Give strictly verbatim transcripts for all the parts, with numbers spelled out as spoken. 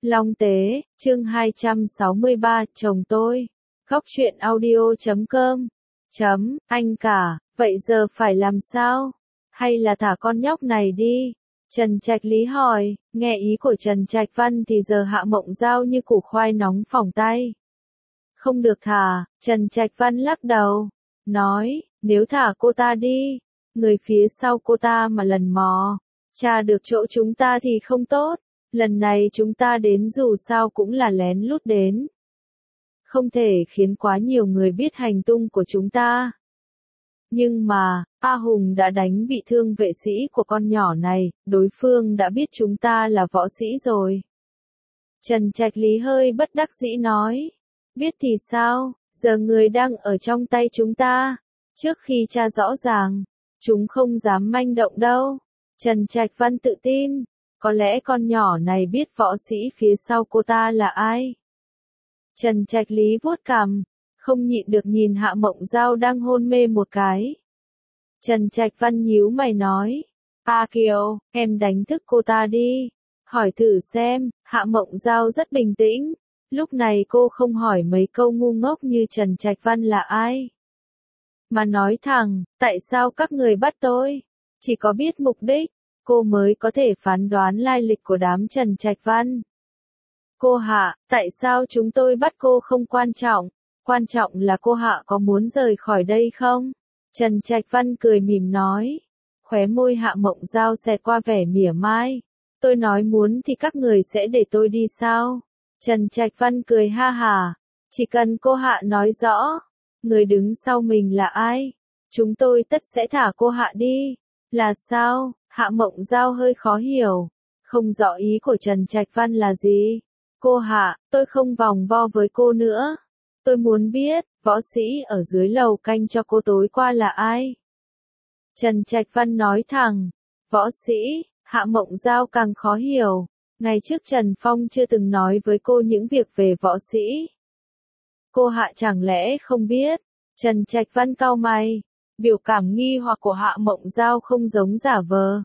Long Tế, chương hai trăm sáu mươi ba, chồng tôi. Góc truyện audio chấm com. Chấm, anh cả, vậy giờ phải làm sao? Hay là thả con nhóc này đi? Trần Trạch Lý hỏi, nghe ý của Trần Trạch Văn thì giờ Hạ Mộng Giao như củ khoai nóng phỏng tay. Không được thả, Trần Trạch Văn lắc đầu, nói, nếu thả cô ta đi, người phía sau cô ta mà lần mò, tra được chỗ chúng ta thì không tốt. Lần này chúng ta đến dù sao cũng là lén lút đến. Không thể khiến quá nhiều người biết hành tung của chúng ta. Nhưng mà, A Hùng đã đánh bị thương vệ sĩ của con nhỏ này, đối phương đã biết chúng ta là võ sĩ rồi. Trần Trạch Lý hơi bất đắc dĩ nói. Biết thì sao, giờ người đang ở trong tay chúng ta. Trước khi tra rõ ràng, chúng không dám manh động đâu. Trần Trạch Văn tự tin. Có lẽ con nhỏ này biết võ sĩ phía sau cô ta là ai. Trần Trạch Lý vuốt cằm, không nhịn được nhìn Hạ Mộng Giao đang hôn mê một cái. Trần Trạch Văn nhíu mày nói, A Kiều, em đánh thức cô ta đi. Hỏi thử xem, Hạ Mộng Giao rất bình tĩnh. Lúc này cô không hỏi mấy câu ngu ngốc như Trần Trạch Văn là ai. Mà nói thẳng, tại sao các người bắt tôi? Chỉ có biết mục đích, cô mới có thể phán đoán lai lịch của đám Trần Trạch Văn. Cô Hạ, tại sao chúng tôi bắt cô không quan trọng, quan trọng là cô Hạ có muốn rời khỏi đây không? Trần Trạch Văn cười mỉm nói, khóe môi Hạ Mộng Giao xẹt qua vẻ mỉa mai. Tôi nói muốn thì các người sẽ để tôi đi sao? Trần Trạch Văn cười ha hả, chỉ cần cô Hạ nói rõ, người đứng sau mình là ai, chúng tôi tất sẽ thả cô Hạ đi. Là sao? Hạ Mộng Giao hơi khó hiểu, không rõ ý của Trần Trạch Văn là gì. Cô Hạ, tôi không vòng vo với cô nữa. Tôi muốn biết, võ sĩ ở dưới lầu canh cho cô tối qua là ai? Trần Trạch Văn nói thẳng, võ sĩ. Hạ Mộng Giao càng khó hiểu. Ngày trước Trần Phong chưa từng nói với cô những việc về võ sĩ. Cô Hạ chẳng lẽ không biết? Trần Trạch Văn cau mày. Biểu cảm nghi hoặc của Hạ Mộng Giao không giống giả vờ.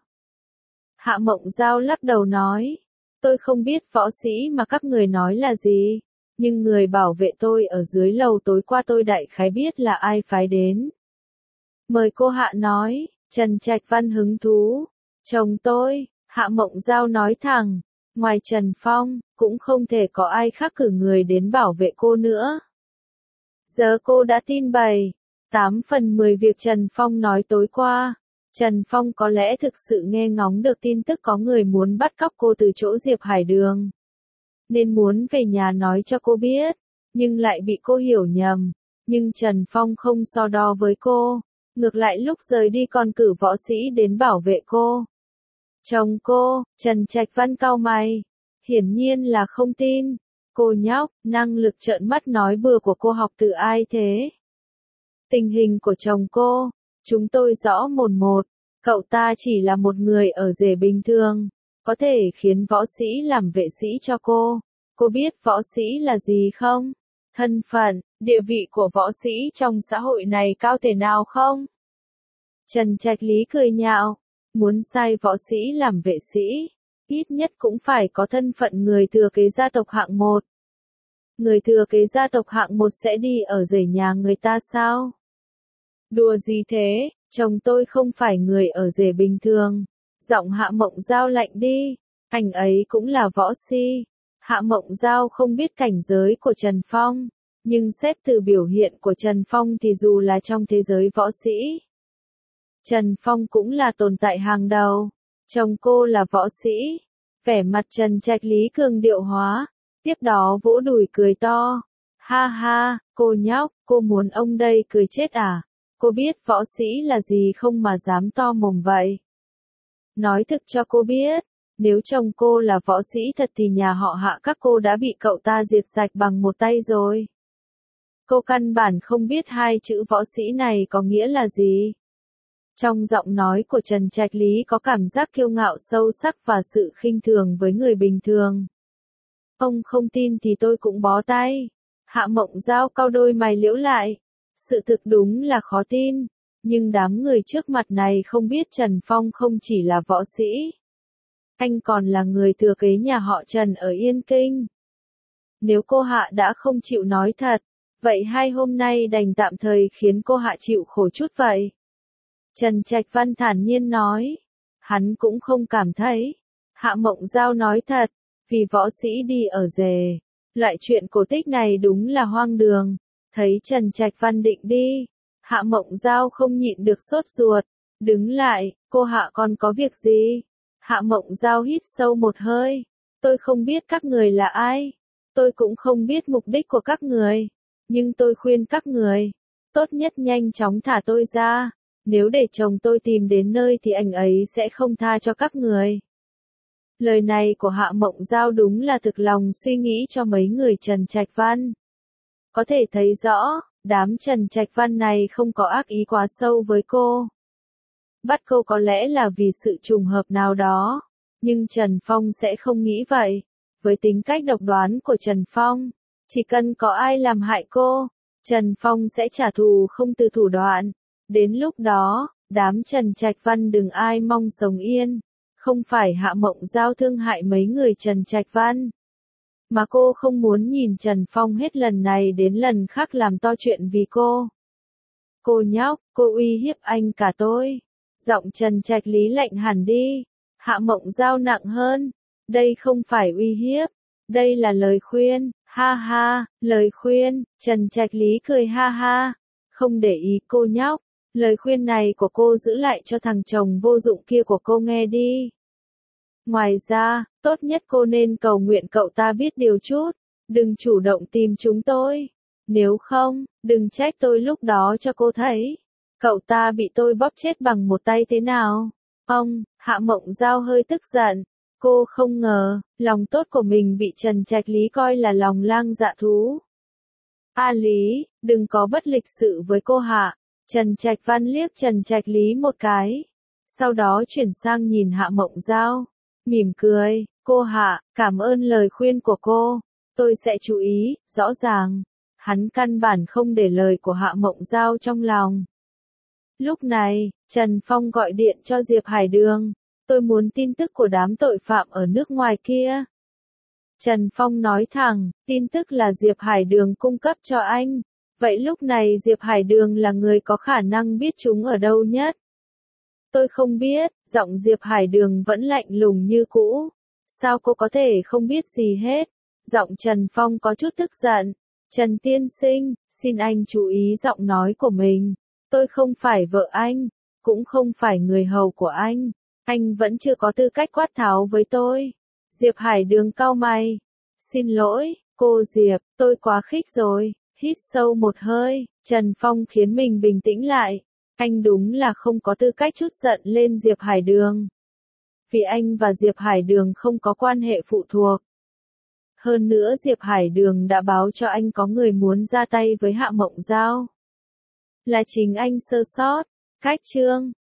Hạ Mộng Giao lắc đầu nói, tôi không biết võ sĩ mà các người nói là gì, nhưng người bảo vệ tôi ở dưới lầu tối qua tôi đại khái biết là ai phái đến. Mời cô Hạ nói. Trần Trạch Văn hứng thú. Chồng tôi. Hạ Mộng Giao nói thẳng, ngoài Trần Phong, cũng không thể có ai khác cử người đến bảo vệ cô nữa. Giờ cô đã tin bày. Tám phần mười việc Trần Phong nói tối qua. Trần Phong có lẽ thực sự nghe ngóng được tin tức có người muốn bắt cóc cô từ chỗ Diệp Hải Đường. Nên muốn về nhà nói cho cô biết, nhưng lại bị cô hiểu nhầm. Nhưng Trần Phong không so đo với cô, ngược lại lúc rời đi còn cử võ sĩ đến bảo vệ cô. Chồng cô, Trần Trạch Văn cau mày, hiển nhiên là không tin. Cô nhóc, năng lực trợn mắt nói bừa của cô học từ ai thế? Tình hình của chồng cô, chúng tôi rõ mồn một, cậu ta chỉ là một người ở rể bình thường, có thể khiến võ sĩ làm vệ sĩ cho cô. Cô biết võ sĩ là gì không? Thân phận, địa vị của võ sĩ trong xã hội này cao thể nào không? Trần Trạch Lý cười nhạo, muốn sai võ sĩ làm vệ sĩ, ít nhất cũng phải có thân phận người thừa kế gia tộc hạng một. Người thừa kế gia tộc hạng một sẽ đi ở rể nhà người ta sao? Đùa gì thế, chồng tôi không phải người ở rể bình thường. Giọng Hạ Mộng Giao lạnh đi, anh ấy cũng là võ si. Hạ Mộng Giao không biết cảnh giới của Trần Phong, nhưng xét từ biểu hiện của Trần Phong thì dù là trong thế giới võ sĩ, Trần Phong cũng là tồn tại hàng đầu. Chồng cô là võ sĩ. Vẻ mặt Trần Trạch Lý cường điệu hóa, tiếp đó vỗ đùi cười to. Ha ha, cô nhóc, cô muốn ông đây cười chết à? Cô biết võ sĩ là gì không mà dám to mồm vậy? Nói thực cho cô biết, nếu chồng cô là võ sĩ thật thì nhà họ Hạ các cô đã bị cậu ta diệt sạch bằng một tay rồi. Cô căn bản không biết hai chữ võ sĩ này có nghĩa là gì. Trong giọng nói của Trần Trạch Lý có cảm giác kiêu ngạo sâu sắc và sự khinh thường với người bình thường. Ông không tin thì tôi cũng bó tay. Hạ Mộng Giao cau đôi mày liễu lại. Sự thực đúng là khó tin, nhưng đám người trước mặt này không biết Trần Phong không chỉ là võ sĩ. Anh còn là người thừa kế nhà họ Trần ở Yên Kinh. Nếu cô Hạ đã không chịu nói thật, vậy hai hôm nay đành tạm thời khiến cô Hạ chịu khổ chút vậy. Trần Trạch Văn thản nhiên nói. Hắn cũng không cảm thấy. Hạ Mộng Giao nói thật, vì võ sĩ đi ở rề. Loại chuyện cổ tích này đúng là hoang đường. Thấy Trần Trạch Văn định đi, Hạ Mộng Giao không nhịn được sốt ruột. Đứng lại, cô Hạ còn có việc gì? Hạ Mộng Giao hít sâu một hơi. Tôi không biết các người là ai. Tôi cũng không biết mục đích của các người. Nhưng tôi khuyên các người, tốt nhất nhanh chóng thả tôi ra. Nếu để chồng tôi tìm đến nơi thì anh ấy sẽ không tha cho các người. Lời này của Hạ Mộng Giao đúng là thực lòng suy nghĩ cho mấy người Trần Trạch Văn. Có thể thấy rõ, đám Trần Trạch Văn này không có ác ý quá sâu với cô. Bắt cô có lẽ là vì sự trùng hợp nào đó. Nhưng Trần Phong sẽ không nghĩ vậy. Với tính cách độc đoán của Trần Phong, chỉ cần có ai làm hại cô, Trần Phong sẽ trả thù không từ thủ đoạn. Đến lúc đó, đám Trần Trạch Văn đừng ai mong sống yên. Không phải Hạ Mộng Giao thương hại mấy người Trần Trạch Văn, mà cô không muốn nhìn Trần Phong hết lần này đến lần khác làm to chuyện vì cô. Cô nhóc, cô uy hiếp anh cả tôi. Giọng Trần Trạch Lý lạnh hẳn đi. Hạ Mộng Giao nặng hơn. Đây không phải uy hiếp. Đây là lời khuyên. Ha ha, lời khuyên. Trần Trạch Lý cười ha ha. Không để ý cô nhóc. Lời khuyên này của cô giữ lại cho thằng chồng vô dụng kia của cô nghe đi. Ngoài ra, tốt nhất cô nên cầu nguyện cậu ta biết điều chút. Đừng chủ động tìm chúng tôi. Nếu không, đừng trách tôi lúc đó cho cô thấy. Cậu ta bị tôi bóp chết bằng một tay thế nào? Ông, Hạ Mộng Giao hơi tức giận. Cô không ngờ, lòng tốt của mình bị Trần Trạch Lý coi là lòng lang dạ thú. A Lý, đừng có bất lịch sự với cô Hạ. Trần Trạch Văn liếc Trần Trạch Lý một cái. Sau đó chuyển sang nhìn Hạ Mộng Giao. Mỉm cười, cô Hạ, cảm ơn lời khuyên của cô. Tôi sẽ chú ý, rõ ràng. Hắn căn bản không để lời của Hạ Mộng Giao trong lòng. Lúc này, Trần Phong gọi điện cho Diệp Hải Đường. Tôi muốn tin tức của đám tội phạm ở nước ngoài kia. Trần Phong nói thẳng, tin tức là Diệp Hải Đường cung cấp cho anh. Vậy lúc này Diệp Hải Đường là người có khả năng biết chúng ở đâu nhất? Tôi không biết, giọng Diệp Hải Đường vẫn lạnh lùng như cũ. Sao cô có thể không biết gì hết? Giọng Trần Phong có chút tức giận. Trần tiên sinh, xin anh chú ý giọng nói của mình. Tôi không phải vợ anh, cũng không phải người hầu của anh. Anh vẫn chưa có tư cách quát tháo với tôi. Diệp Hải Đường cau mày. Xin lỗi, cô Diệp, tôi quá khích rồi. Hít sâu một hơi, Trần Phong khiến mình bình tĩnh lại. Anh đúng là không có tư cách chút giận lên Diệp Hải Đường. Vì anh và Diệp Hải Đường không có quan hệ phụ thuộc. Hơn nữa Diệp Hải Đường đã báo cho anh có người muốn ra tay với Hạ Mộng Giao. Là chính anh sơ sót. Cách chương